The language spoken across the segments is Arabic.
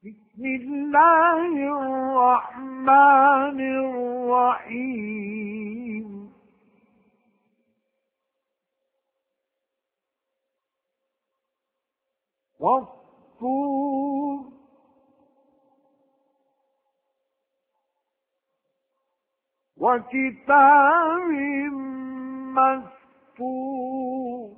بسم الله الرحمن الرحيم والطور وكتاب مسطور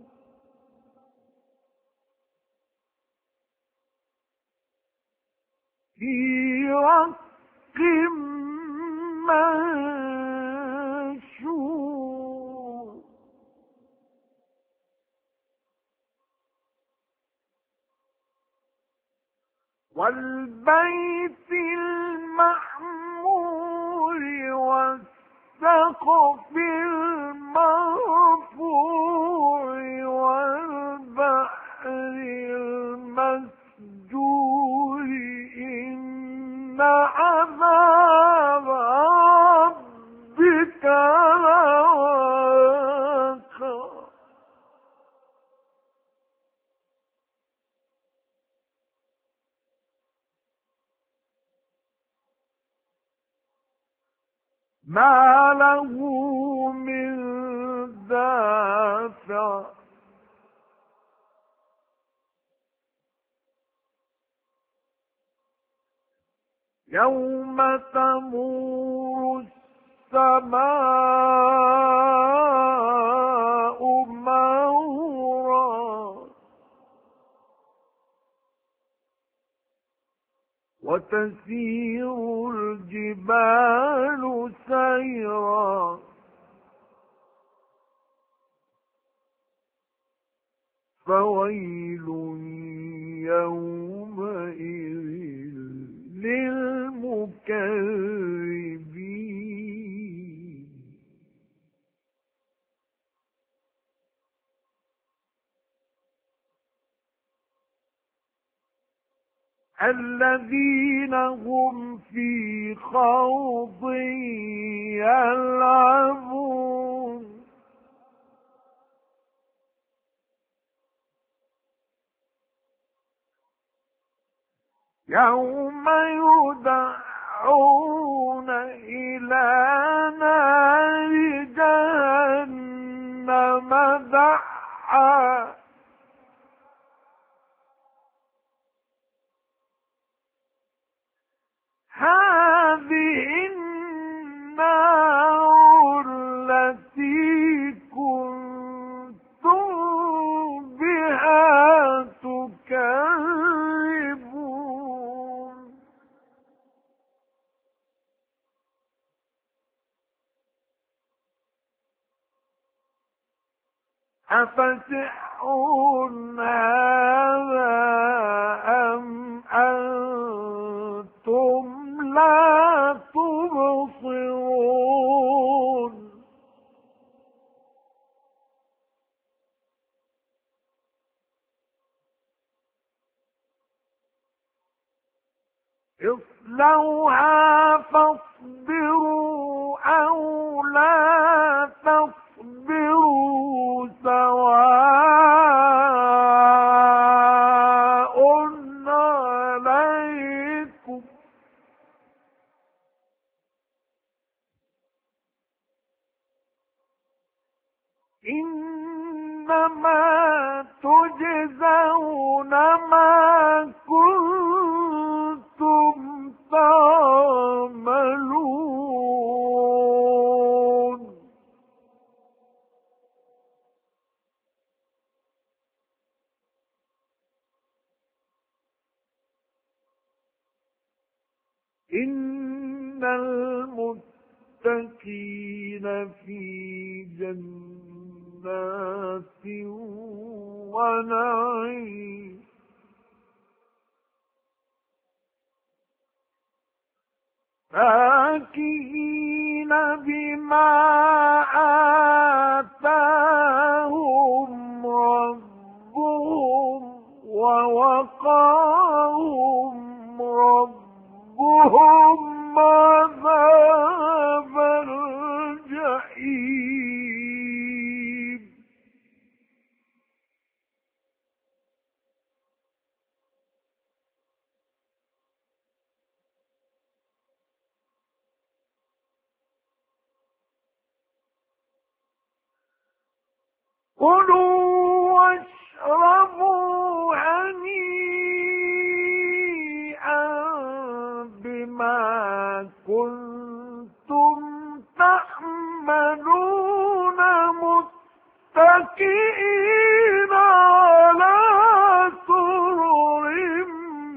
في رق منشور والبيت المعمور والسقف المرفوع والبحر المسجور إن عذاب ربك لواقع ما له من دافع يوم تمور السماء مورا وتسير الجبال سيرا فويل يومئذ للمكذبين الذين هم في خوض يلعبون يوم يدعون إلى نار جهنم دعا هذه النار التي كنتم بها تكذبون أفسحر هذا أم أنتم لا تبصرون اصلوها فاصبروا أو لا تصبروا سواء عليكم إنما تجزون ما كنتم تعملون إن المتقين في جنات ونعيم فاكهين بما آتاهم ربهم ووقاهم ربهم عذاب الجحيم كلوا واشربوا هنيئا بما كنتم تعملون متكئين على سرر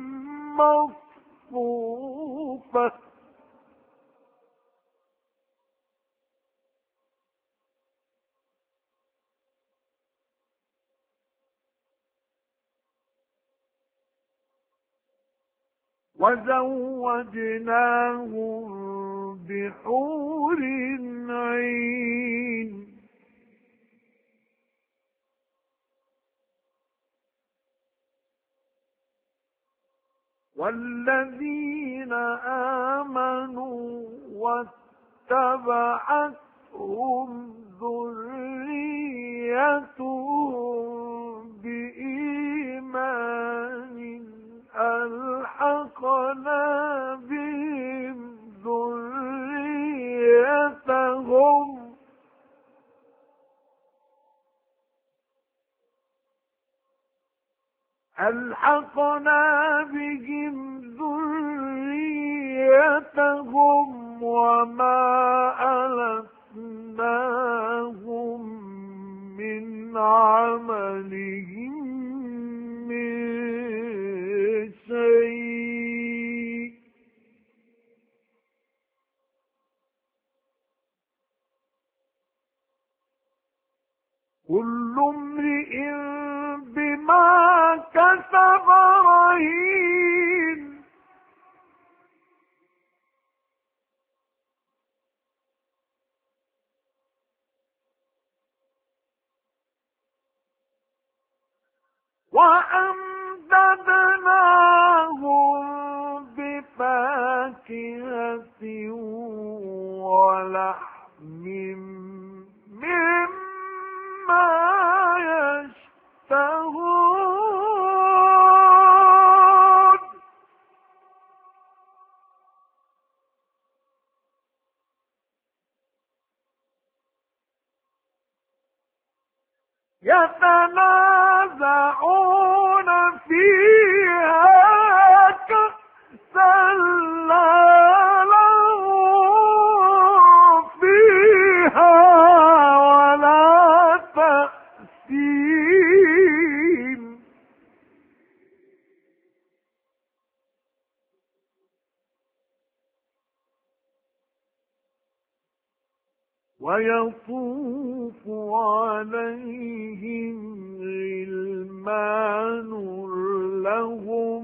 مصفوفة وزوجناهم بحور عين والذين آمنوا واتبعتهم ذريتهم بإيمان ألحقنا بهم ذريتهم وما ألتناهم من عملهم من شيء كل امرئ بما كسب رهين وأمددناهم بفاكهة ولحم مما يشتهون يتنازعون فيها كأسا لا لغو فيها ولا تأثيم ويطوف عليهم غلمان لهم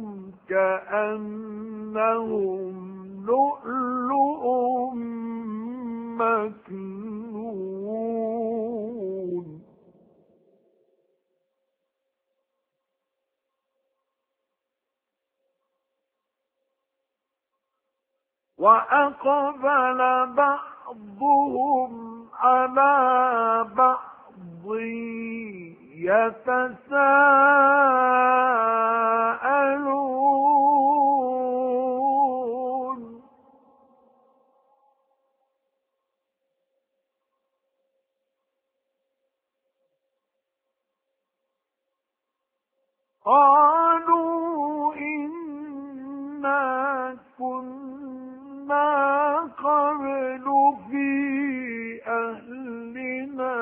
كأنهم لؤلؤ مكنون وأقبل بعضهم على بعض يتساءلون قالوا إنا كنا قبل في أهلنا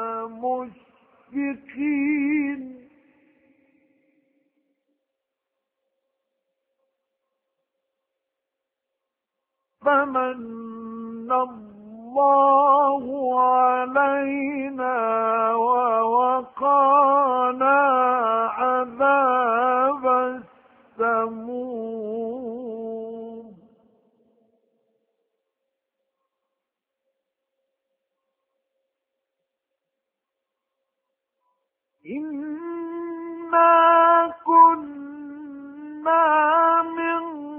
مشفقين فمن الله علينا ووقانا عذاب السموم إنا كنا من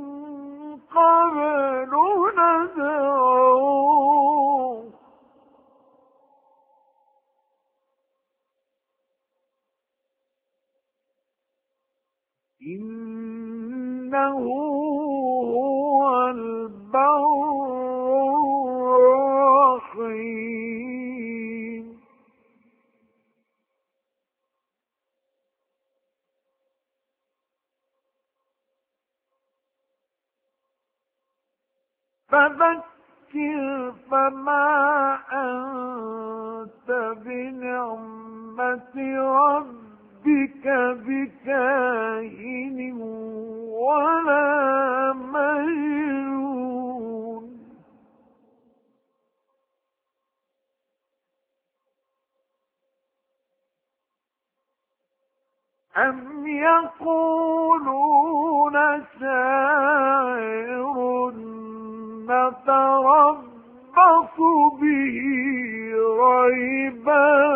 قبل ندعوه إنه هو البر الرحيم فذكر فما أنت بنعمة ربك بكاهن ولا مجنون أم يقولون شاعر نتربص به ريب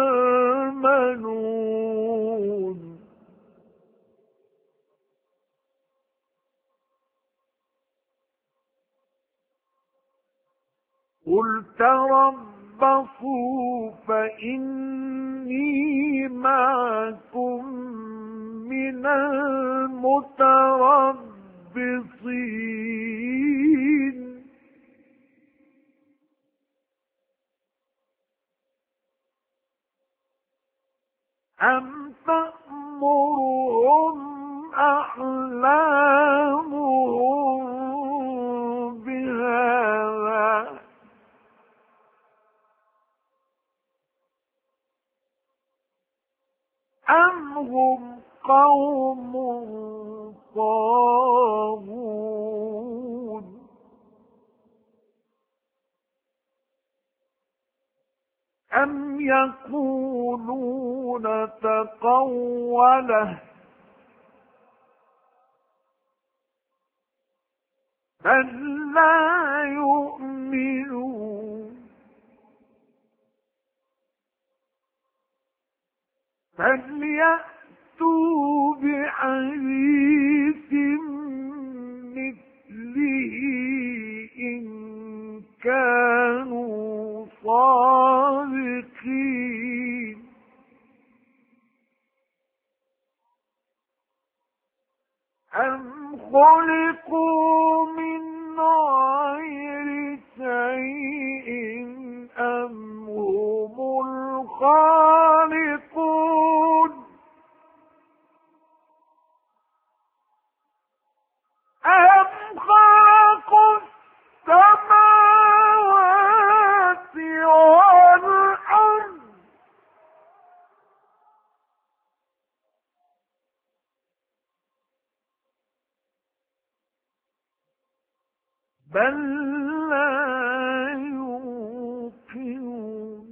المنون قل تربصوا فإني معكم من المتربصين أم تأمرهم أحلامهم بهذا أم هم قوم طاغون أم يقولون تقوله بل لا يؤمنون فليأتوا بحديث مثله إن كانوا صادقين أم خلقوا من غير شيء أم هم الخالقون أم خلقوا السماوات والأرض بل لا يوقنون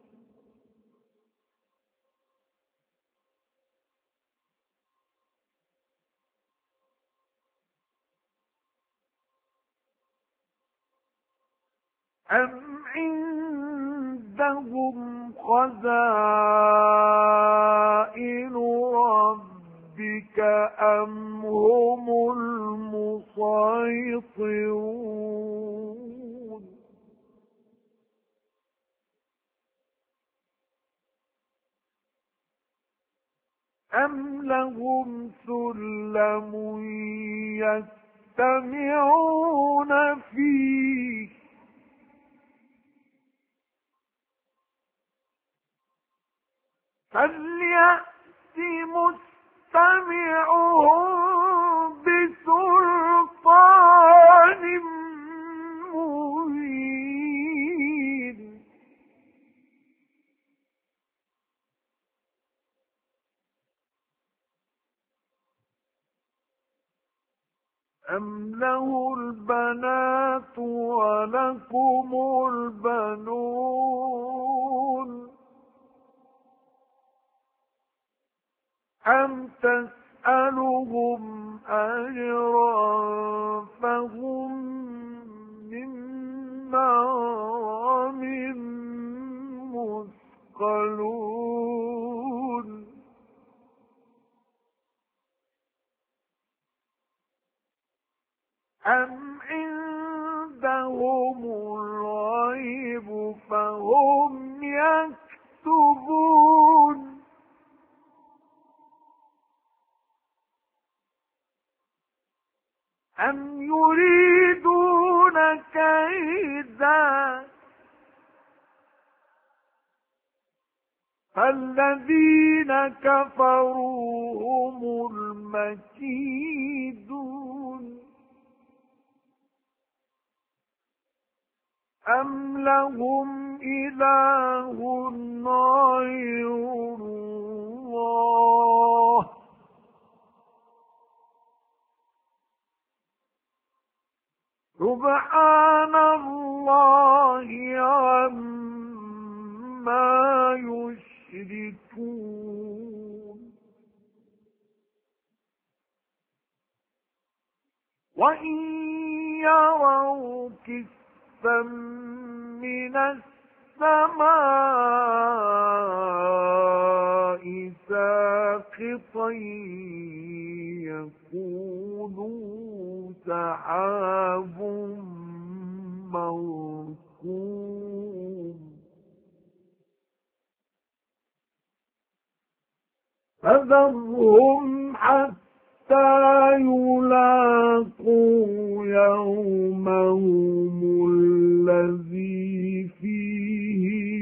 أم عندهم خزائن ربك أم هم المسيطرون أم لهم سلم يستمعون فيه فليأت مستمعهم بسلطان مبين أم له البنات ولكم البنون أم تسألهم أجرا فهم من مغرم مثقلون أم عندهم الغيب فهم يكتبون أم يريدون كيدا فالذين كفروا هم المكيدون أَمْ لَهُمْ إِلَٰهٌ غَيْرُ اللَّهِ سُبْحَانَ اللَّهِ عَمَّا يُشْرِكُونَ وَإِن يَرَوْا كِسْفًا مِّنَ السَّمَاءِ سَاقِطًا يَقُولُوا سَحَابٌ مَّرْكُومٌ فَذَرْهُمْ حَتَّىٰ يُلَاقُوا يَوْمَهُمُ الَّذِي فِيهِ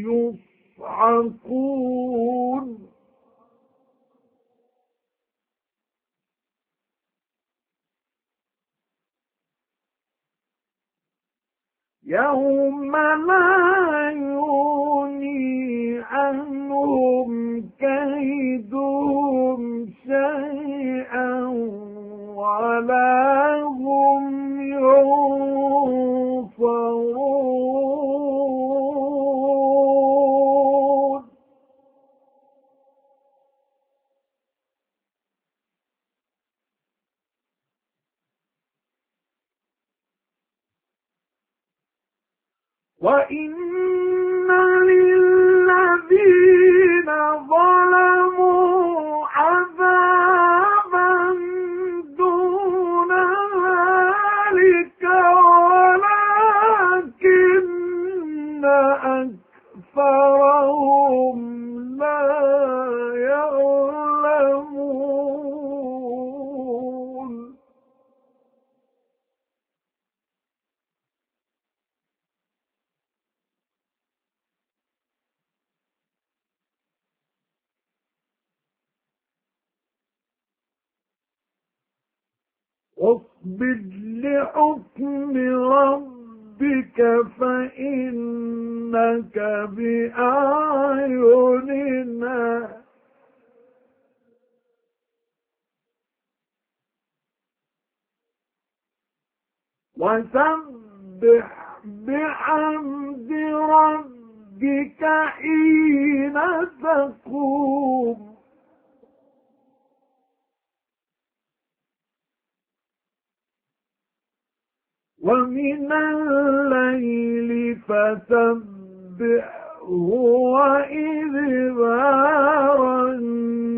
يُصْعَقُونَ يَوْمَ لَا يُغْنِي عَنْهُمْ كَيْدُهُمْ شَيْئًا وَلَا هُمْ يُنصَرُونَ وَإِنَّ لِلَّذِينَ ظَلَمُوا عَذَابًا دُونَ ذَلِكَ وَلَكِنَّ أَكْثَرَهُمْ لَا يَعْلَمُونَ واصبر لحكم ربك فإنك بأعيننا وسبح بحمد ربك حين تقوم ومن الليل فسبحه وإدبار